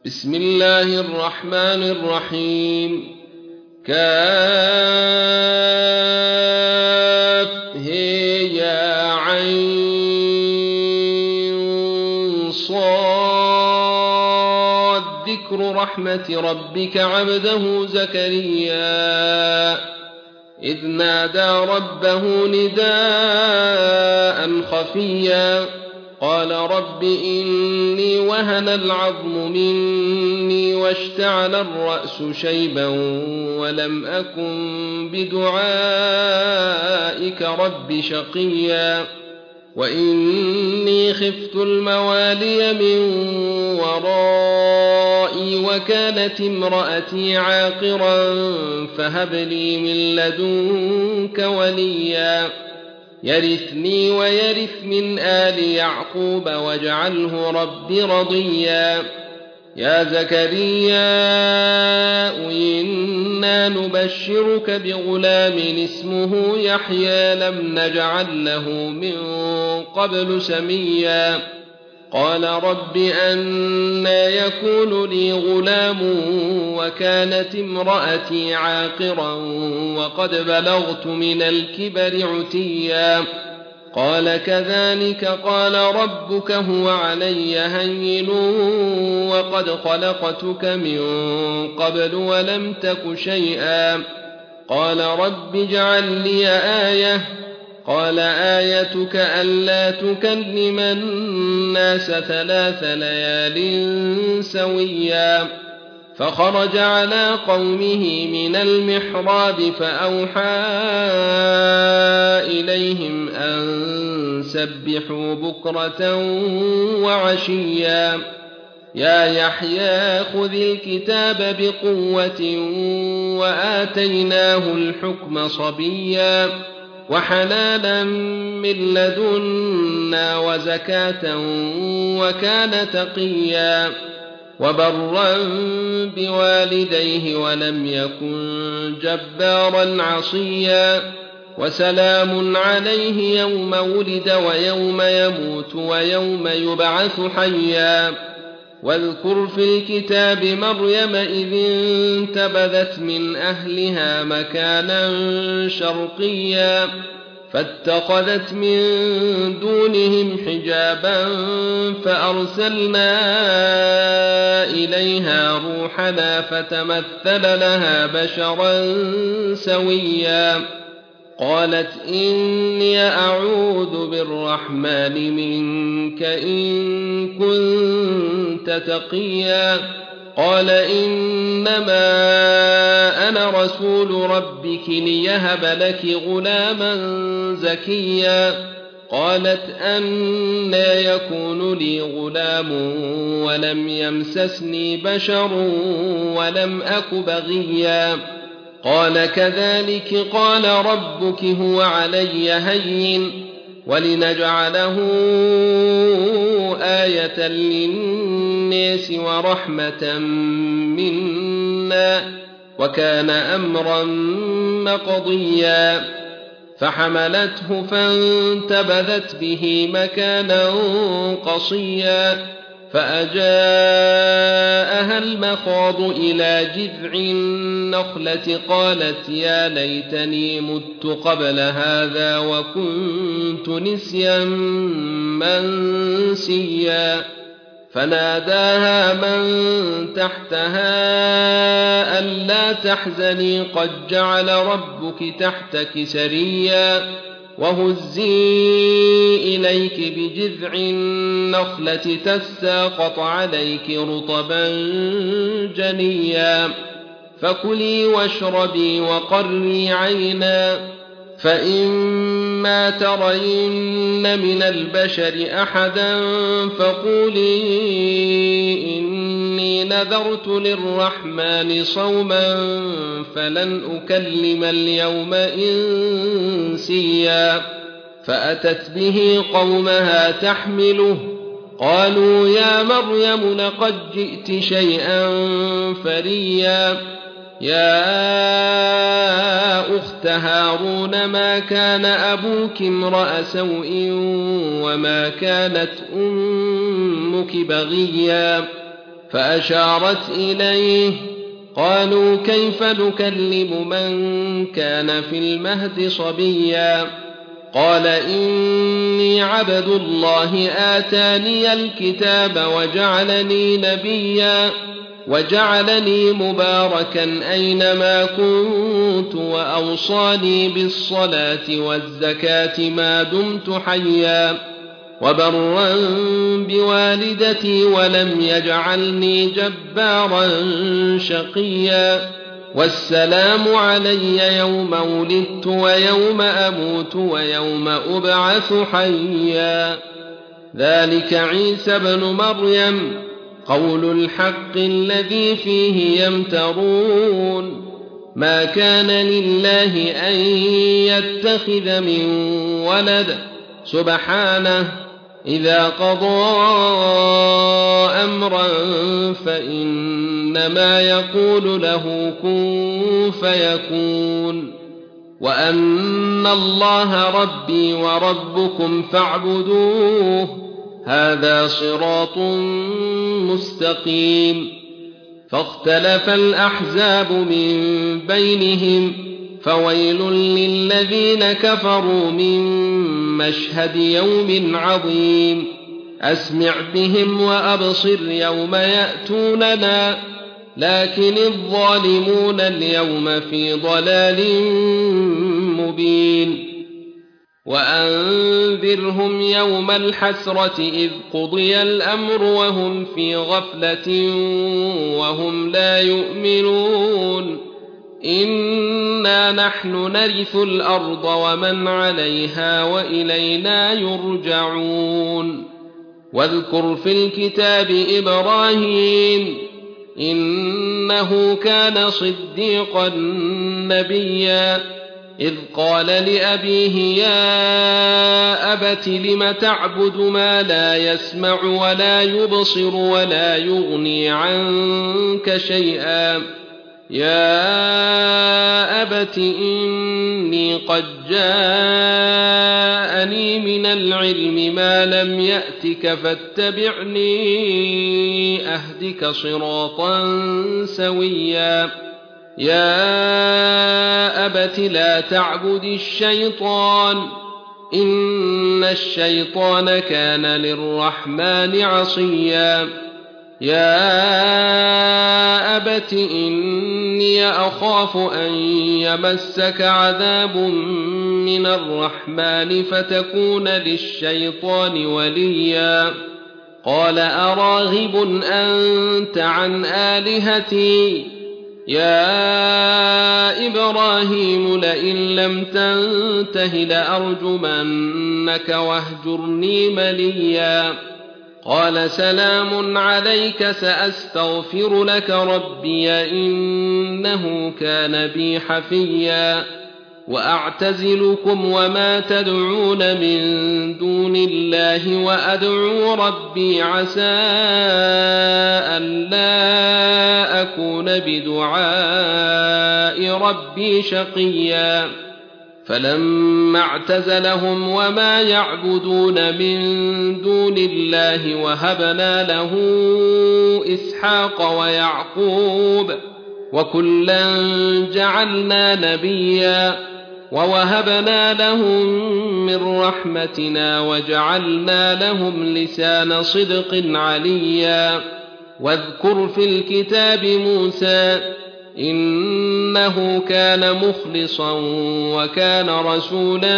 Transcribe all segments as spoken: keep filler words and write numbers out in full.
بسم الله الرحمن الرحيم. كافه يا عين صاد ذكر رحمة ربك عبده زكريا إذ نادى ربه نداء خفيا قال رب إني وهن العظم مني واشتعل الرأس شيبا ولم أكن بدعائك رب شقيا وإني خفت الموالي من ورائي وكانت امرأتي عاقرا فهب لي من لدنك وليا يرثني ويرث من آل يعقوب واجعله رب رضيا يا زكريا إنا نبشرك بغلام اسمه يحيى لم نجعل له من قبل سميا قال رب أنى يكون لي غلام وكانت امرأتي عاقرا وقد بلغت من الكبر عتيا قال كذلك قال ربك هو علي هين وقد خلقتك من قبل ولم تك شيئا قال رب اجعل لي آية قال آيتك ألا تكلم الناس ثلاث ليال سويا فخرج على قومه من المحراب فأوحى إليهم أن سبحوا بكرة وعشيا يا يحيى خذ الكتاب بقوة وآتيناه الحكم صبيا وحلالا من لدنا وزكاة وكان تقيا وبرا بوالديه ولم يكن جبارا عصيا وسلام عليه يوم ولد ويوم يموت ويوم يبعث حيا واذكر في الكتاب مريم إذ انتبذت من أهلها مكانا شرقيا فاتخذت من دونهم حجابا فأرسلنا إليها روحنا فتمثل لها بشرا سويا قالت إني أعوذ بالرحمن منك إن كنت تقيا قال إنما أنا رسول ربك ليهب لك غلاما زكيا قالت أنى يكون لي غلام ولم يمسسني بشر ولم أك بغيا قال كذلك قال ربك هو علي هين ولنجعله آية للناس ورحمة منا وكان أمرا مقضيا فحملته فانتبذت به مكانا قصيا فأجاءها المخاض إلى جذع النخلة قالت يا ليتني مت قبل هذا وكنت نسيا منسيا فناداها من تحتها ألا تحزني قد جعل ربك تحتك سريا وهزي إليك بجذع النخلة تساقط عليك رطبا جنيا فكلي واشربي وقري عينا فإما ترين من البشر أحدا فقولي إني نذرت للرحمن صوما فلن أكلم اليوم إنسيا فأتت به قومها تحمله قالوا يا مريم لقد جئت شيئا فريا يا أخت هارون ما كان أبوك امرأ سوء وما كانت أمك بغيا فأشارت إليه قالوا كيف نكلم من كان في المهد صبيا قال إني عبد الله آتاني الكتاب وجعلني نبيا وجعلني مباركا أينما كنت وأوصاني بالصلاة والزكاة ما دمت حيا وبرا بوالدتي ولم يجعلني جبارا شقيا والسلام علي يوم ولدت ويوم أموت ويوم أبعث حيا ذلك عيسى بن مريم قول الحق الذي فيه يمترون ما كان لله أن يتخذ من ولد سبحانه إذا قضى أمرا فإنما يقول له كن فيكون وأن الله ربي وربكم فاعبدوه هذا صراط مستقيم فاختلف الأحزاب من بينهم فويل للذين كفروا من مشهد يوم عظيم أسمع بهم وأبصر يوم يأتوننا لكن الظالمون اليوم في ضلال مبين وأنذرهم يوم الحسرة إذ قضي الأمر وهم في غفلة وهم لا يؤمنون إنا نحن نرث الأرض ومن عليها وإلينا يرجعون واذكر في الكتاب إبراهيم إنه كان صديقا نبيا إذ قال لأبيه يا أبت لم تعبد ما لا يسمع ولا يبصر ولا يغني عنك شيئا يا أبت إني قد جاءني من العلم ما لم يأتك فاتبعني أهدك صراطا سويا يا أبت لا تعبد الشيطان إن الشيطان كان للرحمن عصيا يا أبت إني أخاف أن يمسك عذاب من الرحمن فتكون للشيطان وليا قال أراغب أنت عن آلهتي يا إبراهيم لئن لم تنته لأرجمنك واهجرني مليا قال سلام عليك سأستغفر لك ربي إنه كان بي حفيا وأعتزلكم وما تدعون من دون الله وأدعو ربي عسى ألا أكون بدعاء ربي شقيا فلما اعتزلهم وما يعبدون من دون الله وهبنا له إسحاق ويعقوب وكلا جعلنا نبيا ووهبنا لهم من رحمتنا وجعلنا لهم لسان صدق عليا واذكر في الكتاب موسى إنه كان مخلصا وكان رسولا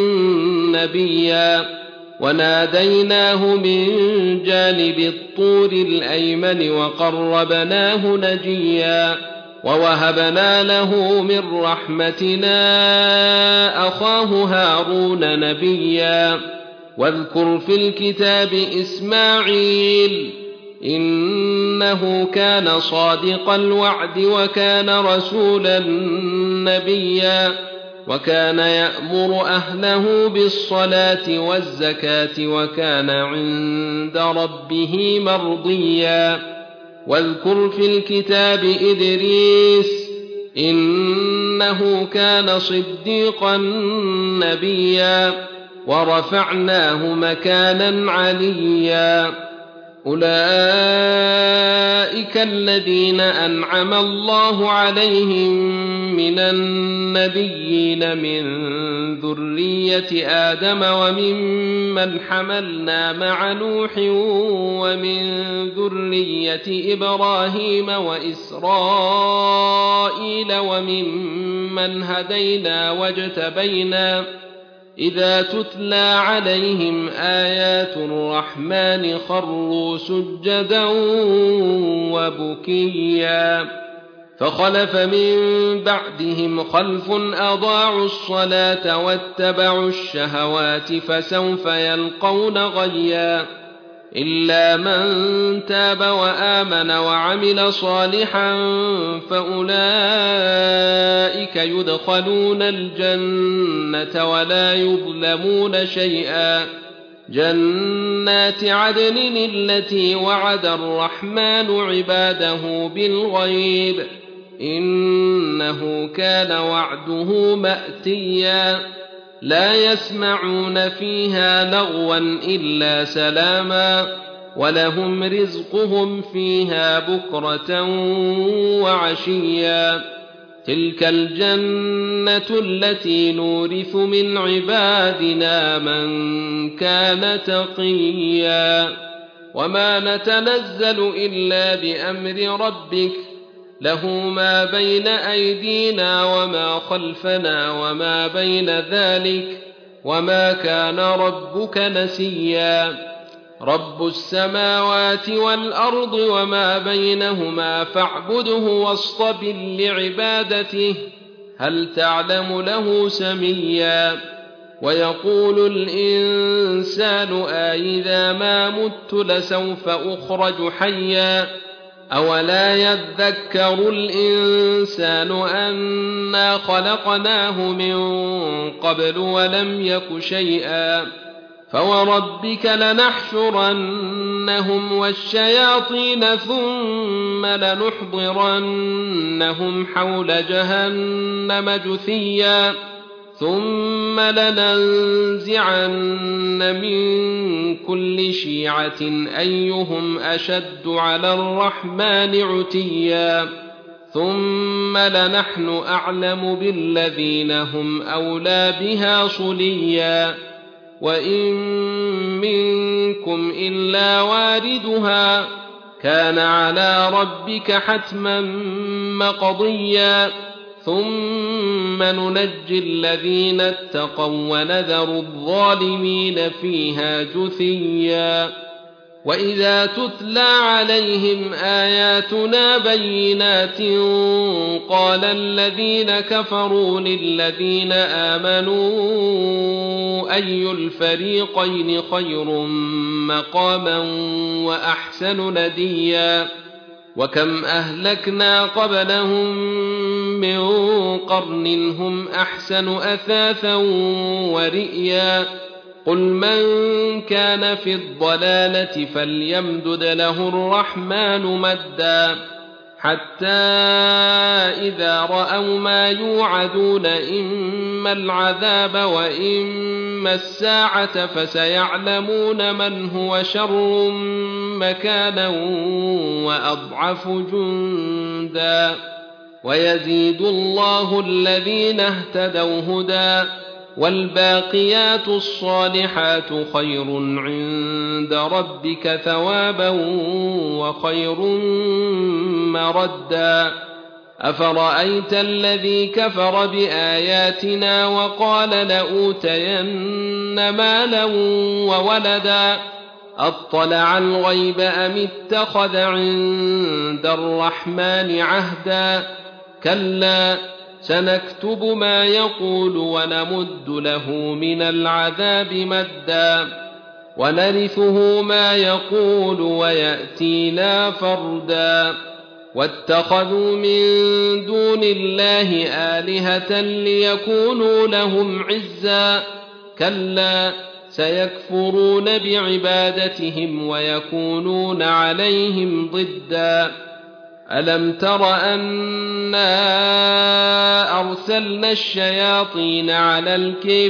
نبيا وناديناه من جانب الطور الأيمن وقربناه نجيا ووهبنا له من رحمتنا أخاه هارون نبيا واذكر في الكتاب إسماعيل إنه كان صادق الوعد وكان رسولا نبيا وكان يأمر أهله بالصلاة والزكاة وكان عند ربه مرضيا واذكر في الكتاب إدريس إنه كان صديقا نبيا ورفعناه مكانا عليا أولئك الذين أنعم الله عليهم من النبيين من ذرية آدم وممن حملنا مع نوح ومن ذرية إبراهيم وإسرائيل وممن هدينا واجتبينا إذا تتلى عليهم آيات الرحمن خروا سجدا وبكيا فخلف من بعدهم خلف أضاعوا الصلاة واتبعوا الشهوات فسوف يلقون غيا إلا من تاب وآمن وعمل صالحا فأولئك يدخلون الجنة ولا يظلمون شيئا جنات عدن التي وعد الرحمن عباده بالغيب إنه كان وعده مأتيا لا يسمعون فيها لغوا إلا سلاما ولهم رزقهم فيها بكرة وعشيا تلك الجنة التي نورث من عبادنا من كان تقيا وما نتنزل إلا بأمر ربك له ما بين أيدينا وما خلفنا وما بين ذلك وما كان ربك نسيا رب السماوات والأرض وما بينهما فاعبده واصطبر لعبادته هل تعلم له سميا ويقول الإنسان أإذا ما مت لسوف أخرج حيا أولا يذكر الإنسان أنا خلقناه من قبل ولم يك شيئا فوربك لنحشرنهم والشياطين ثم لنحضرنهم حول جهنم جثيا ثم لننزعن من كل شيعة أيهم أشد على الرحمن عتيا ثم لنحن أعلم بالذين هم أولى بها صليا وإن منكم إلا واردها كان على ربك حتما مقضيا ثم ننجي الذين اتقوا ونذر الظالمين فيها جثيا وإذا تتلى عليهم آياتنا بينات قال الذين كفروا للذين آمنوا أي الفريقين خير مقاما وأحسن نديا وكم أهلكنا قبلهم من قرن هم أحسن أثاثا ورئيا قل من كان في الضلالة فليمدد له الرحمن مدا حتى إذا رأوا ما يوعدون إما العذاب وإما الساعة فسيعلمون من هو شر مكانا وأضعف جندا ويزيد الله الذين اهتدوا هدى والباقيات الصالحات خير عند ربك ثوابا وخير مردا أفرأيت الذي كفر بآياتنا وقال لأوتين مالا وولدا أطلع الغيب أم اتخذ عند الرحمن عهدا كلا سنكتب ما يقول ونمد له من العذاب مدا ونرثه ما يقول ويأتينا فردا واتخذوا من دون الله آلهة ليكونوا لهم عزا كلا سيكفرون بعبادتهم ويكونون عليهم ضدا ألم تر أنا أرسلنا الشياطين على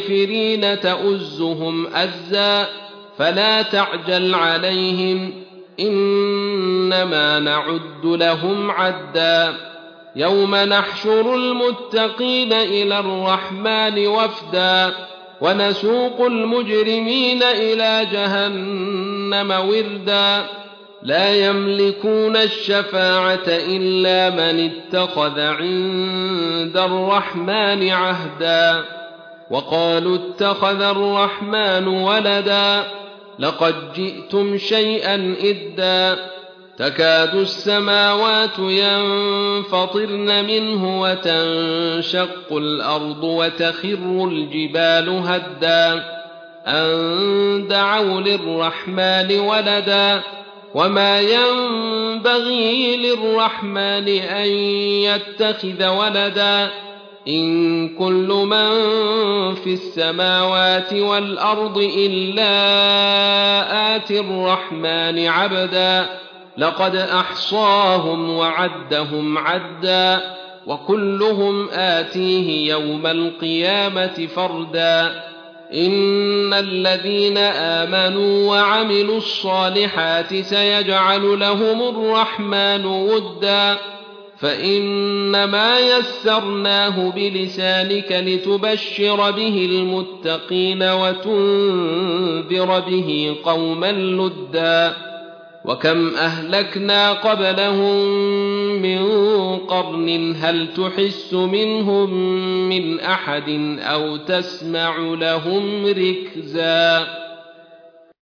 الكافرين تؤزهم أزا فلا تعجل عليهم إنما نعد لهم عدا يوم نحشر المتقين إلى الرحمن وفدا ونسوق المجرمين إلى جهنم وردا لا يملكون الشفاعة إلا من اتخذ عند الرحمن عهدا وقالوا اتخذ الرحمن ولدا لقد جئتم شيئا إدا تكاد السماوات ينفطرن منه وتنشق الأرض وتخر الجبال هدا أن دعوا للرحمن ولدا وما ينبغي للرحمن أن يتخذ ولدا إن كل من في السماوات والأرض إلا آتي الرحمن عبدا لقد أحصاهم وعدهم عدا وكلهم آتيه يوم القيامة فردا إن الذين آمنوا وعملوا الصالحات سيجعل لهم الرحمن ودا فإنما يسرناه بلسانك لتبشر به المتقين وتنذر به قوما لدا وكم أهلكنا قبلهم من قرن هل تحس منهم من أحد أو تسمع لهم ركزا